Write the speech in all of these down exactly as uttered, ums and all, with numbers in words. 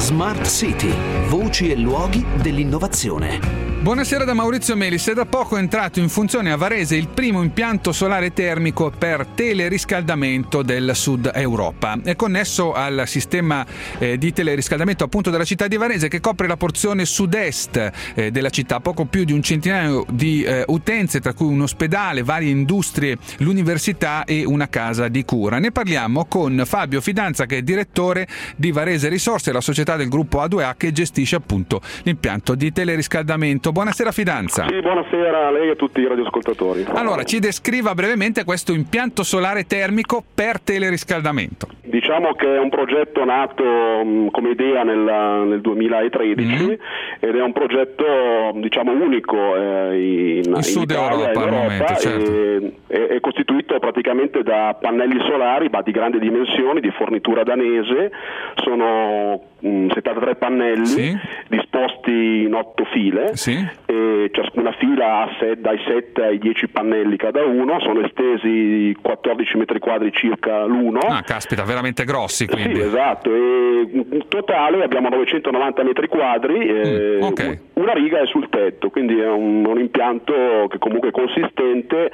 Smart City, voci e luoghi dell'innovazione. Buonasera da Maurizio Melis. È da poco entrato in funzione a Varese il primo impianto solare termico per teleriscaldamento del Sud Europa. È connesso al sistema eh, di teleriscaldamento appunto della città di Varese, che copre la porzione sud-est eh, della città, poco più di un centinaio di eh, utenze, tra cui un ospedale, varie industrie, l'università e una casa di cura. Ne parliamo con Fabio Fidanza, che è direttore di Varese Risorse, la società del gruppo A due A che gestisce appunto l'impianto di teleriscaldamento. Buonasera Fidanza. Sì, buonasera a lei e a tutti i radioascoltatori. Allora, ci descriva brevemente questo impianto solare termico per teleriscaldamento. Diciamo che è un progetto nato mh, come idea nel, nel duemilatredici mm. ed è un progetto diciamo unico eh, in, in Sud Italia, Europa, in al Europa momento, certo. e, è, è costituito praticamente da pannelli solari ma di grandi dimensioni, di fornitura danese. Sono mh, settantatré pannelli sì. disposti in otto file. Sì. E ciascuna fila ha set, dai sette ai dieci pannelli cada uno, sono estesi quattordici metri quadri circa l'uno. Ah, caspita, veramente grossi quindi. Sì, esatto, e in totale abbiamo novecentonovanta metri quadri, e mm, okay. una riga è sul tetto, quindi è un, un impianto che comunque è consistente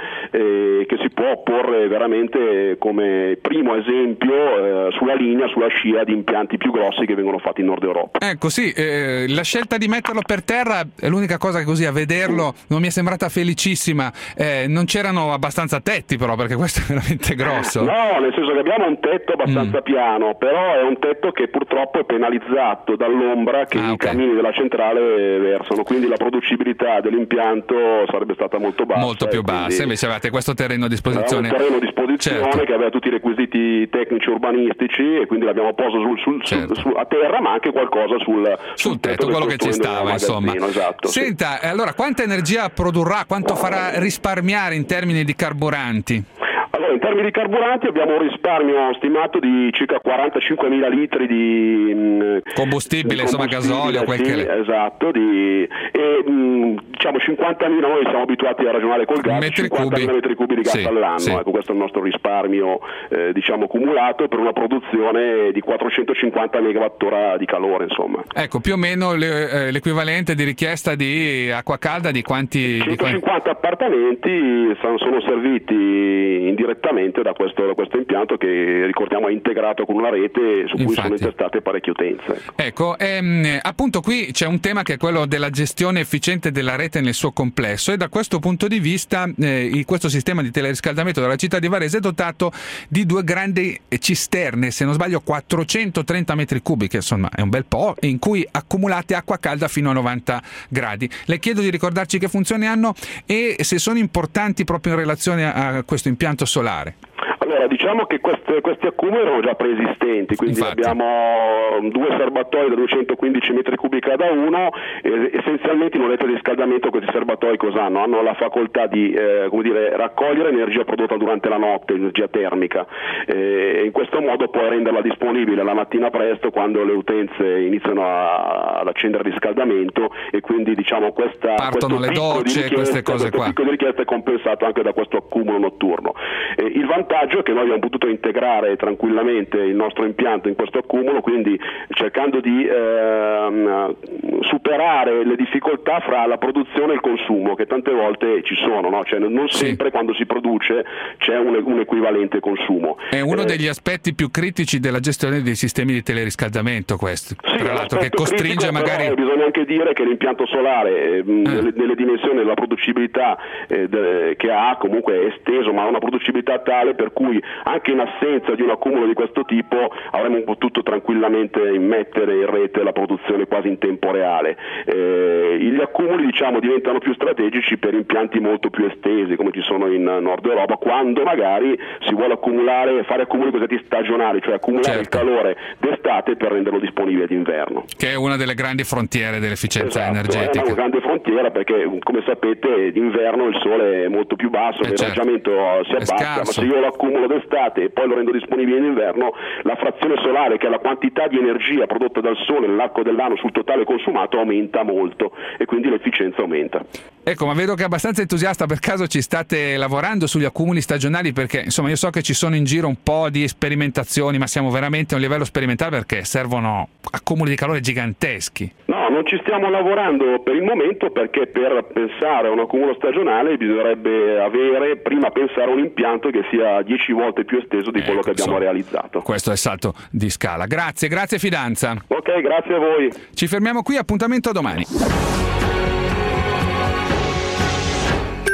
e che si può porre veramente come primo esempio eh, sulla linea, sulla scia di impianti più grossi che vengono fatti in Nord Europa. Ecco, sì, eh, la scelta di metterlo per terra è l'unica cosa che così a vederlo non mi è sembrata felicissima. Eh, non c'erano abbastanza tetti però, perché questo è veramente grosso. No, nel senso che abbiamo un tetto abbastanza mm. piano, però è un tetto che purtroppo è penalizzato dall'ombra che ah, okay. i camini della centrale versano, quindi la producibilità dell'impianto sarebbe stata molto bassa. Molto più bassa, quindi invece avete questo terreno a disposizione. Aveva un terreno a disposizione certo. che aveva tutti i requisiti tecnici urbanistici e quindi l'abbiamo posto sul, sul, certo. sul, su, a terra, ma anche qualcosa sul, sul, sul tetto, quello che ci stava insomma. Esatto, Senta, sì. allora quanta energia produrrà, quanto farà risparmiare in termini di carburanti? Allora, in termini di carburanti abbiamo un risparmio stimato di circa quarantacinquemila litri di mh, combustibile, insomma gasolio, quel sì, che è. Esatto, di, e mh, diciamo cinquantamila, noi siamo abituati a ragionare col gas, metri cinquantamila metri cubi di gas sì, all'anno, sì. Ecco, questo è il nostro risparmio eh, diciamo cumulato per una produzione di quattrocentocinquanta megawattora di calore, insomma. Ecco, più o meno le, eh, l'equivalente di richiesta di acqua calda di quanti? centocinquanta di quanti... appartamenti sono serviti direttamente da questo, da questo impianto che ricordiamo è integrato con una rete su cui Infatti. sono intestate parecchie utenze. Ecco, ehm, appunto qui c'è un tema che è quello della gestione efficiente della rete nel suo complesso e da questo punto di vista eh, questo sistema di teleriscaldamento della città di Varese è dotato di due grandi cisterne, se non sbaglio quattrocentotrenta metri cubi, che insomma è un bel po', in cui accumulate acqua calda fino a novanta gradi. Le chiedo di ricordarci che funzioni hanno e se sono importanti proprio in relazione a questo impianto solare. Allora, diciamo che queste, questi accumuli erano già preesistenti, quindi Infatti. abbiamo due serbatoi da duecentoquindici metri cubi cada uno, e essenzialmente in un rete di riscaldamento questi serbatoi cosa hanno? Hanno la facoltà di eh, come dire, raccogliere energia prodotta durante la notte, energia termica, e in questo modo poi renderla disponibile la mattina presto quando le utenze iniziano a, ad accendere il riscaldamento e quindi diciamo questa partono le docce, di queste cose questo qua. picco di richiesta è compensato anche da questo accumulo notturno. E il vantaggio è che noi abbiamo potuto integrare tranquillamente il nostro impianto in questo accumulo, quindi cercando di ehm, superare le difficoltà fra la produzione e il consumo che tante volte ci sono, no? Cioè, non sempre sì. quando si produce c'è un, un equivalente consumo. È uno eh, degli aspetti più critici della gestione dei sistemi di teleriscaldamento questo, sì, tra l'altro, che costringe critico, magari... Però, bisogna anche dire che l'impianto solare eh, nelle, nelle dimensioni della producibilità eh, de, che ha comunque è esteso, ma ha una producibilità tale per cui anche in assenza di un accumulo di questo tipo avremmo potuto tranquillamente immettere in rete la produzione quasi in tempo reale. Eh, gli accumuli diciamo diventano più strategici per impianti molto più estesi come ci sono in Nord Europa, quando magari si vuole accumulare, fare accumuli cosiddetti stagionali, cioè accumulare certo. il calore d'estate per renderlo disponibile d'inverno. Che è una delle grandi frontiere dell'efficienza esatto, energetica. È una grande frontiera frontiera, perché come sapete d'inverno il sole è molto più basso, eh il certo. raggiamento si abbassa, ma se io lo accumulo d'estate e poi lo rendo disponibile in inverno, la frazione solare, che è la quantità di energia prodotta dal sole nell'arco dell'anno sul totale consumato, aumenta molto e quindi l'efficienza aumenta. Ecco, ma vedo che è abbastanza entusiasta. Per caso ci state lavorando sugli accumuli stagionali? Perché insomma io so che ci sono in giro un po' di sperimentazioni, ma siamo veramente a un livello sperimentale perché servono accumuli di calore giganteschi. No, non ci stiamo lavorando per il momento, perché per pensare a un accumulo stagionale bisognerebbe avere prima pensare a un impianto che sia dieci volte più esteso di quello Ecco, che abbiamo insomma, realizzato. Questo è il salto di scala. Grazie, grazie Fidanza. Ok, grazie a voi. Ci fermiamo qui, appuntamento a domani.